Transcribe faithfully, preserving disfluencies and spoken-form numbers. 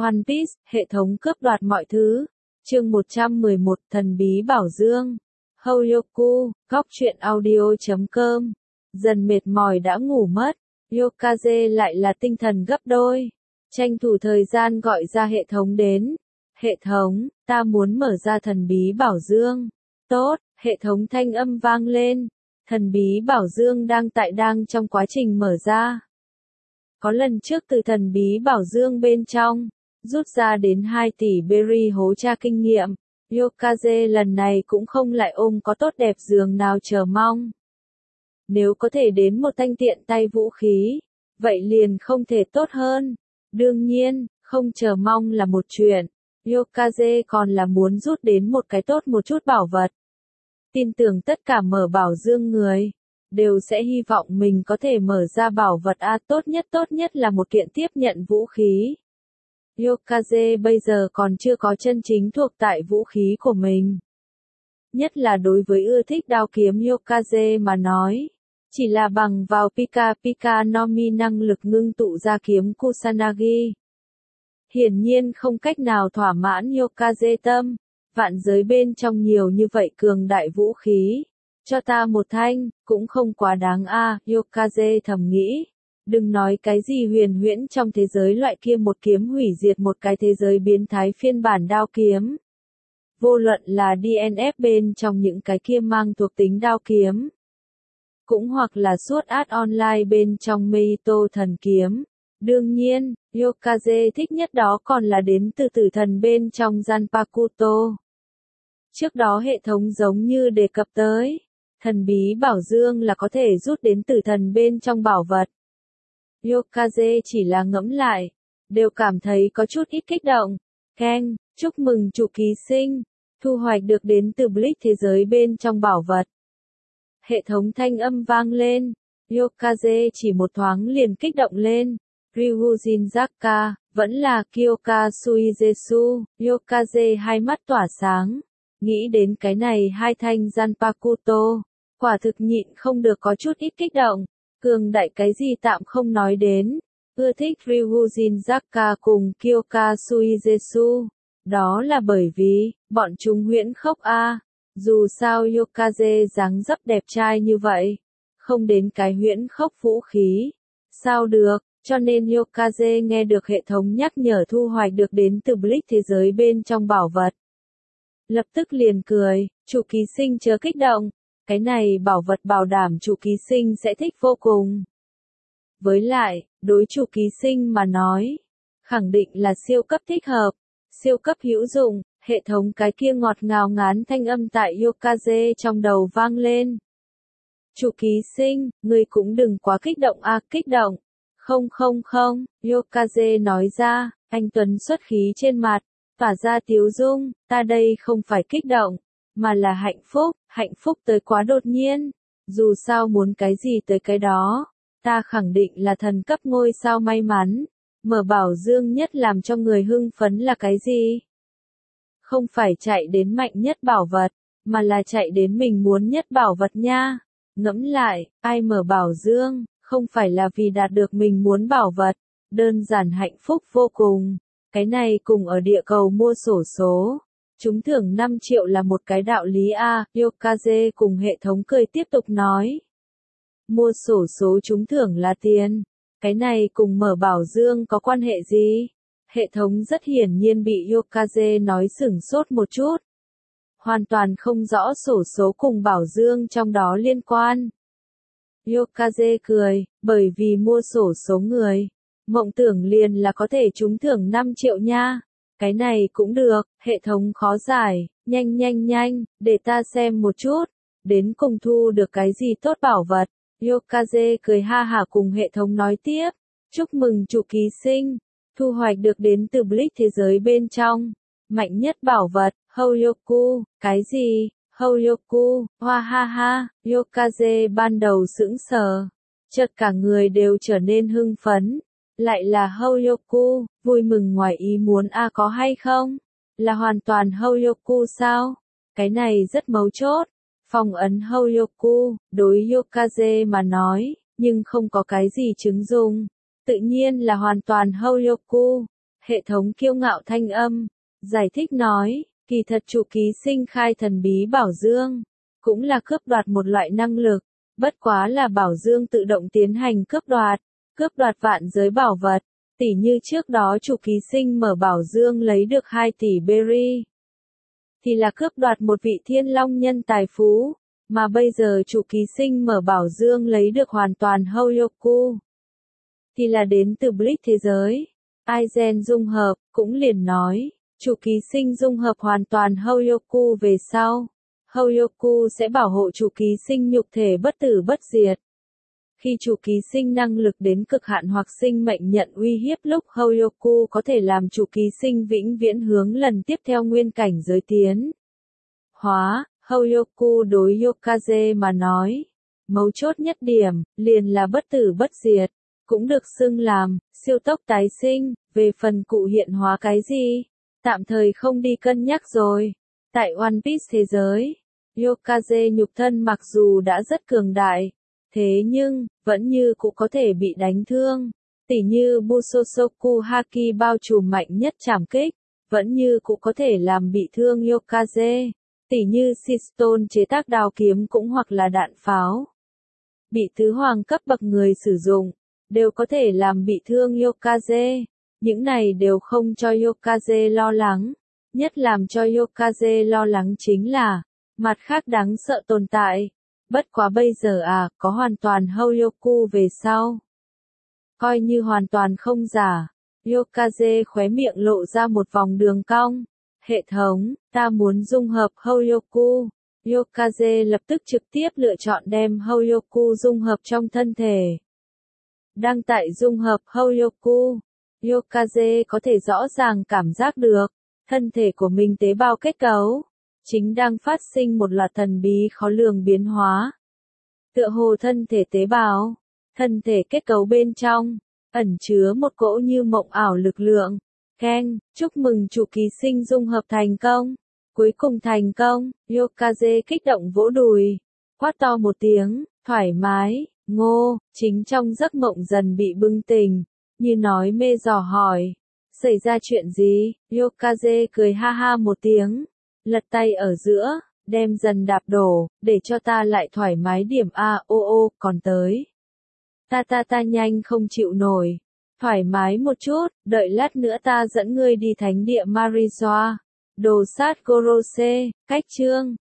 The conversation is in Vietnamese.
One Piece, hệ thống cướp đoạt mọi thứ. Chương một trăm mười một, Thần bí Bảo Dương. Hoyoku, góc truyện audio chấm com. Dần mệt mỏi đã ngủ mất, Yokaze lại là tinh thần gấp đôi. Tranh thủ thời gian gọi ra hệ thống đến. Hệ thống, ta muốn mở ra thần bí Bảo Dương. Tốt, hệ thống thanh âm vang lên. Thần bí Bảo Dương đang tại đang trong quá trình mở ra. Có lần trước từ thần bí Bảo Dương bên trong, rút ra đến hai tỷ berry hố tra kinh nghiệm. Yokaze lần này cũng không lại ôm có tốt đẹp giường nào chờ mong. Nếu có thể đến một thanh tiện tay vũ khí, vậy liền không thể tốt hơn. Đương nhiên, không chờ mong là một chuyện. Yokaze còn là muốn rút đến một cái tốt một chút bảo vật. Tin tưởng tất cả mở Bảo Dương người đều sẽ hy vọng mình có thể mở ra bảo vật A, tốt nhất tốt nhất là một kiện tiếp nhận vũ khí. Yokaze bây giờ còn chưa có chân chính thuộc tại vũ khí của mình. Nhất là đối với ưa thích đao kiếm Yokaze mà nói, chỉ là bằng vào Pika Pika no Mi năng lực ngưng tụ ra kiếm Kusanagi. Hiển nhiên không cách nào thỏa mãn Yokaze tâm, vạn giới bên trong nhiều như vậy cường đại vũ khí. Cho ta một thanh, cũng không quá đáng a, Yokaze thầm nghĩ. Đừng nói cái gì huyền huyễn trong thế giới loại kia một kiếm hủy diệt một cái thế giới biến thái phiên bản đao kiếm. Vô luận là đê en ép bên trong những cái kia mang thuộc tính đao kiếm. Cũng hoặc là Sword Art Online bên trong Meito thần kiếm. Đương nhiên, Yokaze thích nhất đó còn là đến từ tử thần bên trong Zanpakuto. Trước đó hệ thống giống như đề cập tới. Thần bí Bảo Dương là có thể rút đến tử thần bên trong bảo vật. Yokaze chỉ là ngẫm lại, đều cảm thấy có chút ít kích động. Keng, chúc mừng chủ ký sinh, thu hoạch được đến từ Bleach thế giới bên trong bảo vật. Hệ thống thanh âm vang lên, Yokaze chỉ một thoáng liền kích động lên. Ryujin Zaka, vẫn là Kyoka Suizetsu, Yokaze hai mắt tỏa sáng. Nghĩ đến cái này hai thanh Zanpakuto, quả thực nhịn không được có chút ít kích động. Cường đại cái gì tạm không nói đến, ưa thích Ryujin Zaka cùng Kyoka Suizetsu, đó là bởi vì, bọn chúng huyễn khốc a. Dù sao Yokaze dáng dấp đẹp trai như vậy, không đến cái huyễn khốc vũ khí, sao được, cho nên Yokaze nghe được hệ thống nhắc nhở thu hoạch được đến từ Bleach thế giới bên trong bảo vật. Lập tức liền cười, chủ ký sinh chớ kích động. Cái này bảo vật bảo đảm chủ ký sinh sẽ thích vô cùng. Với lại, đối chủ ký sinh mà nói, khẳng định là siêu cấp thích hợp, siêu cấp hữu dụng, hệ thống cái kia ngọt ngào ngán thanh âm tại Yokaze trong đầu vang lên. Chủ ký sinh, ngươi cũng đừng quá kích động a, kích động. Không không không, Yokaze nói ra, anh Tuấn xuất khí trên mặt, tỏa ra tiếu dung, ta đây không phải kích động, mà là hạnh phúc, hạnh phúc tới quá đột nhiên. Dù sao muốn cái gì tới cái đó, ta khẳng định là thần cấp ngôi sao may mắn. Mở Bảo Dương nhất làm cho người hưng phấn là cái gì? Không phải chạy đến mạnh nhất bảo vật, mà là chạy đến mình muốn nhất bảo vật nha. Ngẫm lại, ai mở Bảo Dương, không phải là vì đạt được mình muốn bảo vật, đơn giản hạnh phúc vô cùng. Cái này cùng ở địa cầu mua xổ số. Trúng thưởng năm triệu là một cái đạo lý A, Yokaze cùng hệ thống cười tiếp tục nói. Mua sổ số trúng thưởng là tiền. Cái này cùng mở Bảo Dương có quan hệ gì? Hệ thống rất hiển nhiên bị Yokaze nói sửng sốt một chút. Hoàn toàn không rõ sổ số cùng Bảo Dương trong đó liên quan. Yokaze cười, bởi vì mua sổ số người. Mộng tưởng liền là có thể trúng thưởng năm triệu nha. Cái này cũng được, hệ thống khó giải, nhanh nhanh nhanh, để ta xem một chút, đến cùng thu được cái gì tốt bảo vật. Yokaze cười ha hả cùng hệ thống nói tiếp, chúc mừng chủ ký sinh, thu hoạch được đến từ Bleach thế giới bên trong, mạnh nhất bảo vật, Hoyoku, cái gì, Hoyoku, hoa ha ha, Yokaze ban đầu sững sờ, chợt cả người đều trở nên hưng phấn. Lại là Hoyoku, vui mừng ngoài ý muốn a, có hay không? Là hoàn toàn Hoyoku sao? Cái này rất mấu chốt. Phong ấn Hoyoku, đối Yokaze mà nói, nhưng không có cái gì chứng dùng. Tự nhiên là hoàn toàn Hoyoku. Hệ thống kiêu ngạo thanh âm, giải thích nói, kỳ thật chủ ký sinh khai thần bí bảo dương, cũng là cướp đoạt một loại năng lực, bất quá là bảo dương tự động tiến hành cướp đoạt, cướp đoạt vạn giới bảo vật, tỉ như trước đó chủ ký sinh mở bảo dương lấy được hai tỷ berry, thì là cướp đoạt một vị thiên long nhân tài phú, mà bây giờ chủ ký sinh mở bảo dương lấy được hoàn toàn Hoyoku, thì là đến từ Bleach thế giới. Aizen dung hợp, cũng liền nói, chủ ký sinh dung hợp hoàn toàn Hoyoku về sau. Hoyoku sẽ bảo hộ chủ ký sinh nhục thể bất tử bất diệt. Khi chủ ký sinh năng lực đến cực hạn hoặc sinh mệnh nhận uy hiếp lúc Hoyoku có thể làm chủ ký sinh vĩnh viễn hướng lần tiếp theo nguyên cảnh giới tiến. Hóa, Hoyoku đối Yokaze mà nói. Mấu chốt nhất điểm, liền là bất tử bất diệt. Cũng được xưng làm, siêu tốc tái sinh, về phần cụ hiện hóa cái gì? Tạm thời không đi cân nhắc rồi. Tại One Piece thế giới, Yokaze nhục thân mặc dù đã rất cường đại, thế nhưng, vẫn như cũng có thể bị đánh thương. Tỉ như Busosoku Haki bao trùm mạnh nhất trảm kích, vẫn như cũng có thể làm bị thương Yokaze. Tỉ như Seastone chế tác đao kiếm cũng hoặc là đạn pháo. Bị tứ hoàng cấp bậc người sử dụng, đều có thể làm bị thương Yokaze. Những này đều không cho Yokaze lo lắng. Nhất làm cho Yokaze lo lắng chính là, mặt khác đáng sợ tồn tại. Bất quá bây giờ à, có hoàn toàn Hoyoku về sau. Coi như hoàn toàn không giả. Yokaze khóe miệng lộ ra một vòng đường cong. Hệ thống, ta muốn dung hợp Hoyoku. Yokaze lập tức trực tiếp lựa chọn đem Hoyoku dung hợp trong thân thể. Đang tại dung hợp Hoyoku, Yokaze có thể rõ ràng cảm giác được, thân thể của mình tế bào kết cấu, chính đang phát sinh một loạt thần bí khó lường biến hóa. Tựa hồ thân thể tế bào, thân thể kết cấu bên trong, ẩn chứa một cỗ như mộng ảo lực lượng. Keng, chúc mừng chủ ký sinh dung hợp thành công. Cuối cùng thành công, Yokaze kích động vỗ đùi, quát to một tiếng, thoải mái, ngô, chính trong giấc mộng dần bị bừng tỉnh, như nói mê dò hỏi, xảy ra chuyện gì, Yokaze cười ha ha một tiếng, lật tay ở giữa, đem dần đạp đổ, để cho ta lại thoải mái điểm a ô ô, còn tới. Ta ta ta nhanh không chịu nổi, thoải mái một chút, đợi lát nữa ta dẫn ngươi đi thánh địa Marizoa. Đồ sát Gorose, cách chương.